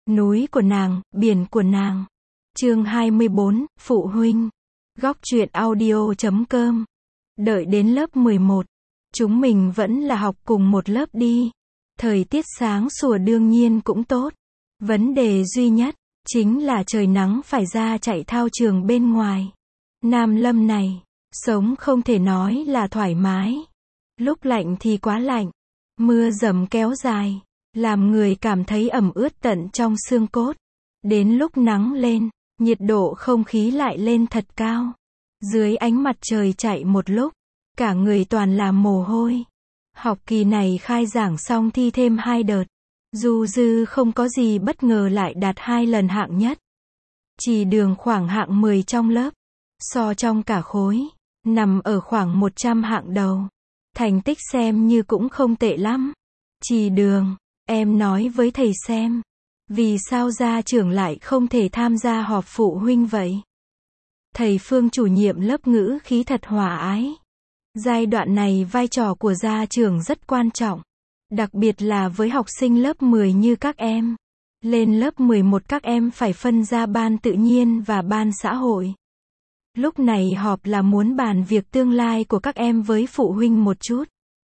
Núi của nàng, biển của nàng. Chương 24, Phụ huynh. Góc truyện audio.com. Đợi đến lớp 11, chúng mình vẫn là học cùng một lớp đi. Thời tiết sáng sủa đương nhiên cũng tốt. Vấn đề duy nhất, chính là trời nắng phải ra chạy thao trường bên ngoài. Nam Lâm này, sống không thể nói là thoải mái. Lúc lạnh thì quá lạnh. Mưa dầm kéo dài, làm người cảm thấy ẩm ướt tận trong xương cốt. Đến lúc nắng lên, nhiệt độ không khí lại lên thật cao. Dưới ánh mặt trời chạy một lúc, cả người toàn là mồ hôi. Học kỳ này khai giảng xong thi thêm 2 đợt. Du Dư không có gì bất ngờ lại đạt 2 lần hạng nhất. Chỉ Đường khoảng hạng 10 trong lớp. So trong cả khối, nằm ở khoảng 100 hạng đầu. Thành tích xem như cũng không tệ lắm. Chỉ Đường, em nói với thầy xem. Vì sao gia trưởng lại không thể tham gia họp phụ huynh vậy? Thầy Phương chủ nhiệm lớp ngữ khí thật hòa ái. Giai đoạn này vai trò của gia trưởng rất quan trọng. Đặc biệt là với học sinh lớp 10 như các em. Lên lớp 11 các em phải phân ra ban tự nhiên và ban xã hội. Lúc này họp là muốn bàn việc tương lai của các em với phụ huynh một chút.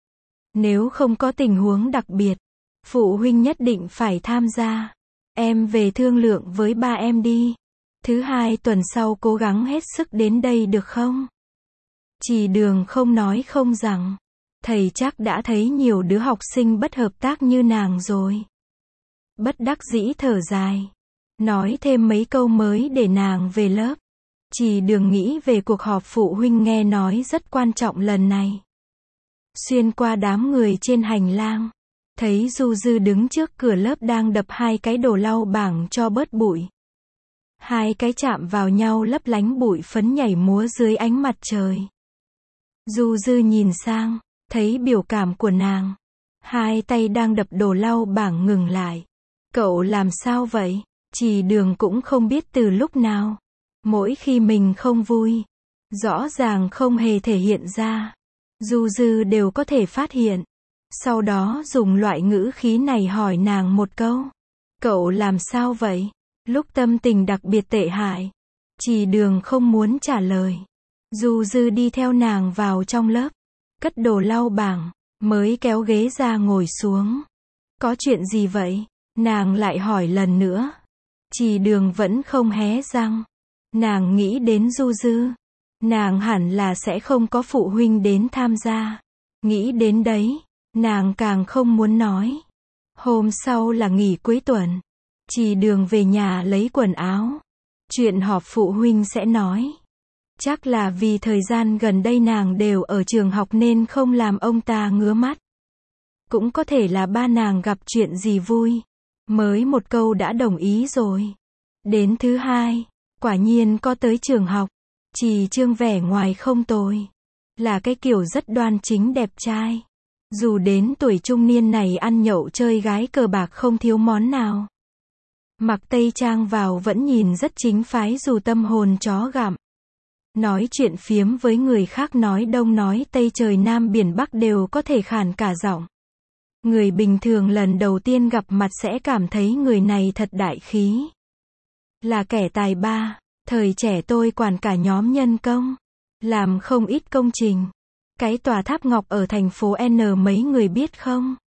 Nếu không có tình huống đặc biệt, phụ huynh nhất định phải tham gia. Em về thương lượng với ba em đi. Thứ 2 tuần sau cố gắng hết sức đến đây được không? Chỉ Đường không nói không rằng. Thầy chắc đã thấy nhiều đứa học sinh bất hợp tác như nàng rồi. Bất đắc dĩ thở dài. Nói thêm mấy câu mới để nàng về lớp. Chỉ Đường nghĩ về cuộc họp phụ huynh nghe nói rất quan trọng lần này. Xuyên qua đám người trên hành lang, thấy Du Dư đứng trước cửa lớp đang đập 2 cái đồ lau bảng cho bớt bụi. 2 cái chạm vào nhau lấp lánh bụi phấn nhảy múa dưới ánh mặt trời. Du Dư nhìn sang, thấy biểu cảm của nàng. 2 tay đang đập đồ lau bảng ngừng lại. Cậu làm sao vậy? Chỉ Đường cũng không biết từ lúc nào. Mỗi khi mình không vui, rõ ràng không hề thể hiện ra, Du Dư đều có thể phát hiện. Sau đó dùng loại ngữ khí này hỏi nàng một câu. Cậu làm sao vậy? Lúc tâm tình đặc biệt tệ hại. Chỉ Đường không muốn trả lời. Du Dư đi theo nàng vào trong lớp, cất đồ lau bảng, mới kéo ghế ra ngồi xuống. Có chuyện gì vậy? Nàng lại hỏi lần nữa. Chỉ Đường vẫn không hé răng. Nàng nghĩ đến Du Dư. Nàng hẳn là sẽ không có phụ huynh đến tham gia. Nghĩ đến đấy, nàng càng không muốn nói. Hôm sau là nghỉ cuối tuần. Chỉ Đường về nhà lấy quần áo. Chuyện họp phụ huynh sẽ nói. Chắc là vì thời gian gần đây nàng đều ở trường học nên không làm ông ta ngứa mắt. Cũng có thể là ba nàng gặp chuyện gì vui. Mới một câu đã đồng ý rồi. Đến thứ 2, quả nhiên có tới trường học. Chỉ Trương vẻ ngoài không tồi. Là cái kiểu rất đoan chính đẹp trai. Dù đến tuổi trung niên này ăn nhậu chơi gái cờ bạc không thiếu món nào. Mặc tây trang vào vẫn nhìn rất chính phái dù tâm hồn chó gặm. Nói chuyện phiếm với người khác nói đông nói tây trời nam biển bắc đều có thể khản cả giọng. Người bình thường lần đầu tiên gặp mặt sẽ cảm thấy người này thật đại khí. Là kẻ tài ba. Thời trẻ tôi quản cả nhóm nhân công. Làm không ít công trình. Cái tòa tháp ngọc ở thành phố N mấy người biết không?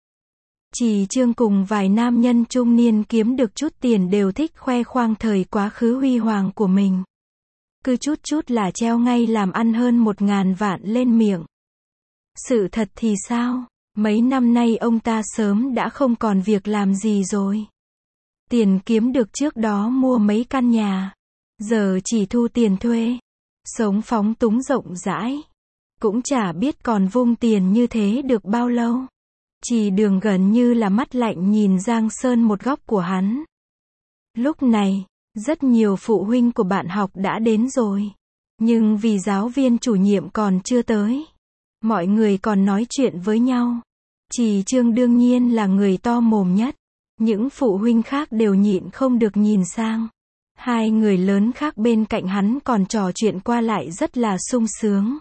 Chỉ Trương cùng vài nam nhân trung niên kiếm được chút tiền đều thích khoe khoang thời quá khứ huy hoàng của mình. Cứ chút chút là treo ngay làm ăn hơn 1.000 vạn lên miệng. Sự thật thì sao? Mấy năm nay ông ta sớm đã không còn việc làm gì rồi. Tiền kiếm được trước đó mua mấy căn nhà. Giờ chỉ thu tiền thuê. Sống phóng túng rộng rãi. Cũng chả biết còn vung tiền như thế được bao lâu. Chỉ Đường gần như là mắt lạnh nhìn Giang Sơn một góc của hắn. Lúc này, rất nhiều phụ huynh của bạn học đã đến rồi. Nhưng vì giáo viên chủ nhiệm còn chưa tới, mọi người còn nói chuyện với nhau. Chỉ Trương đương nhiên là người to mồm nhất. Những phụ huynh khác đều nhịn không được nhìn sang. 2 người lớn khác bên cạnh hắn còn trò chuyện qua lại rất là sung sướng.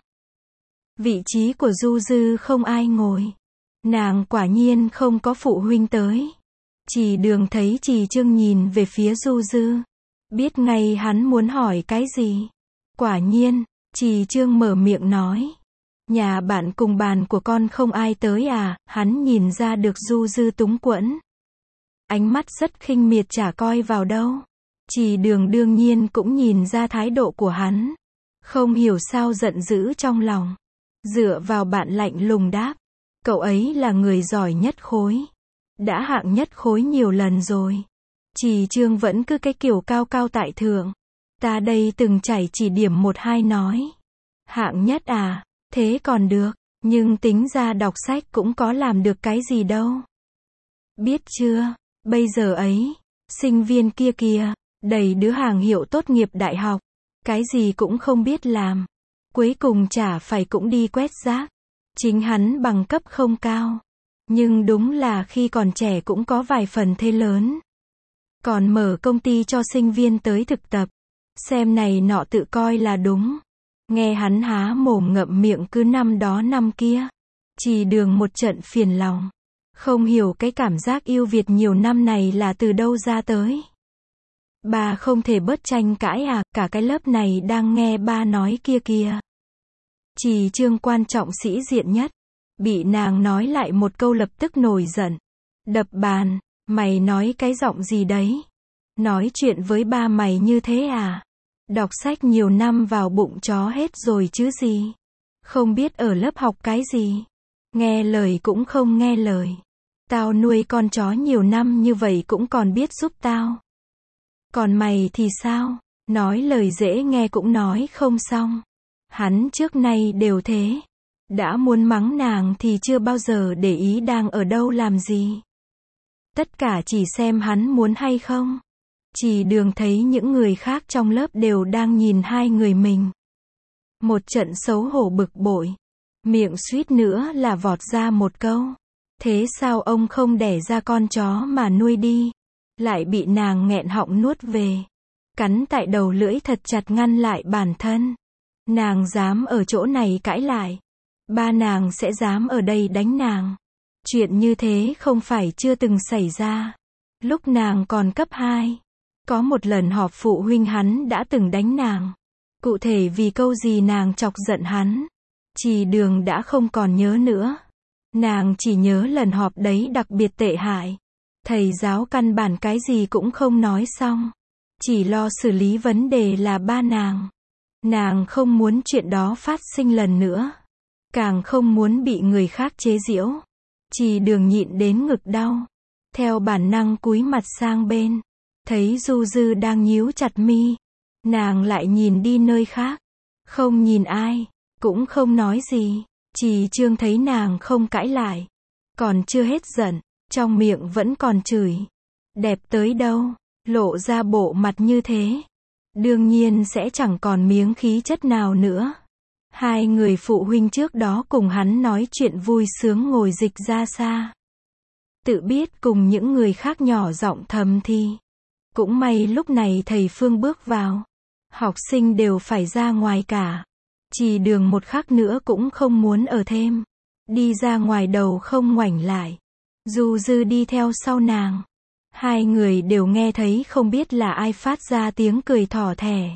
Vị trí của Du Dư không ai ngồi. Nàng quả nhiên không có phụ huynh tới. Trì Đường thấy Trì Trương nhìn về phía Du Dư. Biết ngay hắn muốn hỏi cái gì. Quả nhiên, Trì Trương mở miệng nói. Nhà bạn cùng bàn của con không ai tới à, hắn nhìn ra được Du Dư túng quẫn. Ánh mắt rất khinh miệt chả coi vào đâu. Trì Đường đương nhiên cũng nhìn ra thái độ của hắn. Không hiểu sao giận dữ trong lòng. Dựa vào bạn lạnh lùng đáp. Cậu ấy là người giỏi nhất khối. Đã hạng nhất khối nhiều lần rồi. Trì Trương vẫn cứ cái kiểu cao cao tại thượng. Ta đây từng chảy chỉ điểm 1-2 nói. Hạng nhất à, thế còn được, nhưng tính ra đọc sách cũng có làm được cái gì đâu. Biết chưa, bây giờ ấy, sinh viên kia kìa, đầy đứa hàng hiệu tốt nghiệp đại học, cái gì cũng không biết làm. Cuối cùng chả phải cũng đi quét rác. Chính hắn bằng cấp không cao. Nhưng đúng là khi còn trẻ cũng có vài phần thế lớn. Còn mở công ty cho sinh viên tới thực tập. Xem này nọ tự coi là đúng. Nghe hắn há mồm ngậm miệng cứ năm đó năm kia. Trì Đường một trận phiền lòng. Không hiểu cái cảm giác yêu Việt nhiều năm này là từ đâu ra tới. Bà không thể bớt tranh cãi à, cả cái lớp này đang nghe ba nói kia kìa. Trì Trương quan trọng sĩ diện nhất. Bị nàng nói lại một câu lập tức nổi giận. Đập bàn, mày nói cái giọng gì đấy? Nói chuyện với ba mày như thế à? Đọc sách nhiều năm vào bụng chó hết rồi chứ gì? Không biết ở lớp học cái gì? Nghe lời cũng không nghe lời. Tao nuôi con chó nhiều năm như vậy cũng còn biết giúp tao. Còn mày thì sao? Nói lời dễ nghe cũng nói không xong. Hắn trước nay đều thế. Đã muốn mắng nàng thì chưa bao giờ để ý đang ở đâu làm gì. Tất cả chỉ xem hắn muốn hay không. Trì Đường thấy những người khác trong lớp đều đang nhìn hai người mình. Một trận xấu hổ bực bội. Miệng suýt nữa là vọt ra một câu. Thế sao ông không đẻ ra con chó mà nuôi đi? Lại bị nàng nghẹn họng nuốt về. Cắn tại đầu lưỡi thật chặt ngăn lại bản thân. Nàng dám ở chỗ này cãi lại. Ba nàng sẽ dám ở đây đánh nàng. Chuyện như thế không phải chưa từng xảy ra. Lúc nàng còn cấp 2. Có một lần họp phụ huynh hắn đã từng đánh nàng. Cụ thể vì câu gì nàng chọc giận hắn. Trì Đường đã không còn nhớ nữa. Nàng chỉ nhớ lần họp đấy đặc biệt tệ hại. Thầy giáo căn bản cái gì cũng không nói xong. Chỉ lo xử lý vấn đề là ba nàng. Nàng không muốn chuyện đó phát sinh lần nữa. Càng không muốn bị người khác chế giễu. Trì Đường nhịn đến ngực đau. Theo bản năng cúi mặt sang bên. Thấy Du Dư đang nhíu chặt mi. Nàng lại nhìn đi nơi khác. Không nhìn ai. Cũng không nói gì. Trì Trương thấy nàng không cãi lại. Còn chưa hết giận. Trong miệng vẫn còn chửi. Đẹp tới đâu. Lộ ra bộ mặt như thế. Đương nhiên sẽ chẳng còn miếng khí chất nào nữa. Hai người phụ huynh trước đó cùng hắn nói chuyện vui sướng ngồi dịch ra xa. Tự biết cùng những người khác nhỏ giọng thầm thì. Cũng may lúc này thầy Phương bước vào. Học sinh đều phải ra ngoài cả. Trì Đường một khắc nữa cũng không muốn ở thêm. Đi ra ngoài đầu không ngoảnh lại. Du Dư đi theo sau nàng. Hai người đều nghe thấy không biết là ai phát ra tiếng cười thỏ thẻ.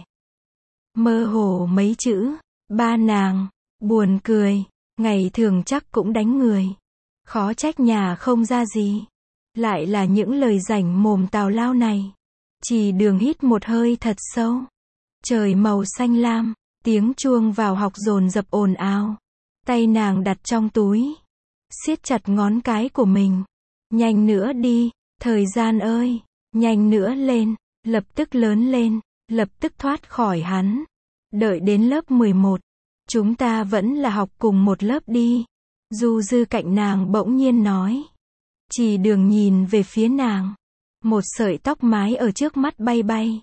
Mơ hồ mấy chữ. Ba nàng. Buồn cười. Ngày thường chắc cũng đánh người. Khó trách nhà không ra gì. Lại là những lời rảnh mồm tào lao này. Trì Đường hít một hơi thật sâu. Trời màu xanh lam. Tiếng chuông vào học dồn dập ồn ào. Tay nàng đặt trong túi. Siết chặt ngón cái của mình. Nhanh nữa đi. Thời gian ơi. Nhanh nữa lên. Lập tức lớn lên. Lập tức thoát khỏi hắn. Đợi đến lớp 11. Chúng ta vẫn là học cùng một lớp đi. Du Dư cạnh nàng bỗng nhiên nói. Trì Đường nhìn về phía nàng. Một sợi tóc mái ở trước mắt bay bay.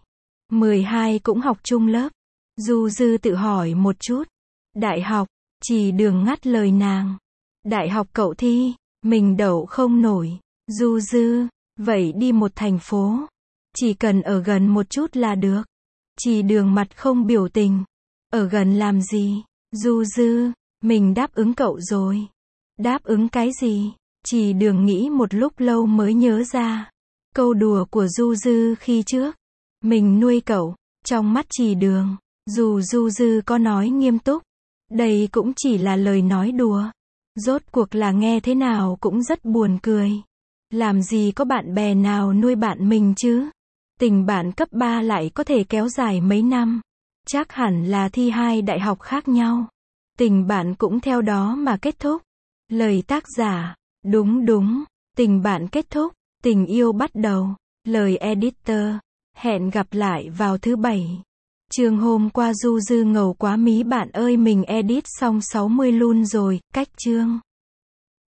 12 cũng học chung lớp. Du Dư tự hỏi một chút. Đại học. Trì Đường ngắt lời nàng. Đại học cậu thi. Mình đậu không nổi. Du Dư. Vậy đi một thành phố. Chỉ cần ở gần một chút là được. Trì Đường mặt không biểu tình. Ở gần làm gì? Du Dư. Mình đáp ứng cậu rồi. Đáp ứng cái gì? Trì Đường nghĩ một lúc lâu mới nhớ ra. Câu đùa của Du Dư khi trước. Mình nuôi cậu. Trong mắt Trì Đường. Dù Du Dư có nói nghiêm túc. Đây cũng chỉ là lời nói đùa. Rốt cuộc là nghe thế nào cũng rất buồn cười. Làm gì có bạn bè nào nuôi bạn mình chứ? Tình bạn cấp 3 lại có thể kéo dài mấy năm. Chắc hẳn là thi 2 đại học khác nhau. Tình bạn cũng theo đó mà kết thúc. Lời tác giả. Đúng. Tình bạn kết thúc. Tình yêu bắt đầu. Lời editor. Hẹn gặp lại vào thứ 7. Chương hôm qua Du Dư ngầu quá mí bạn ơi mình edit xong 60 luôn rồi, cách chương.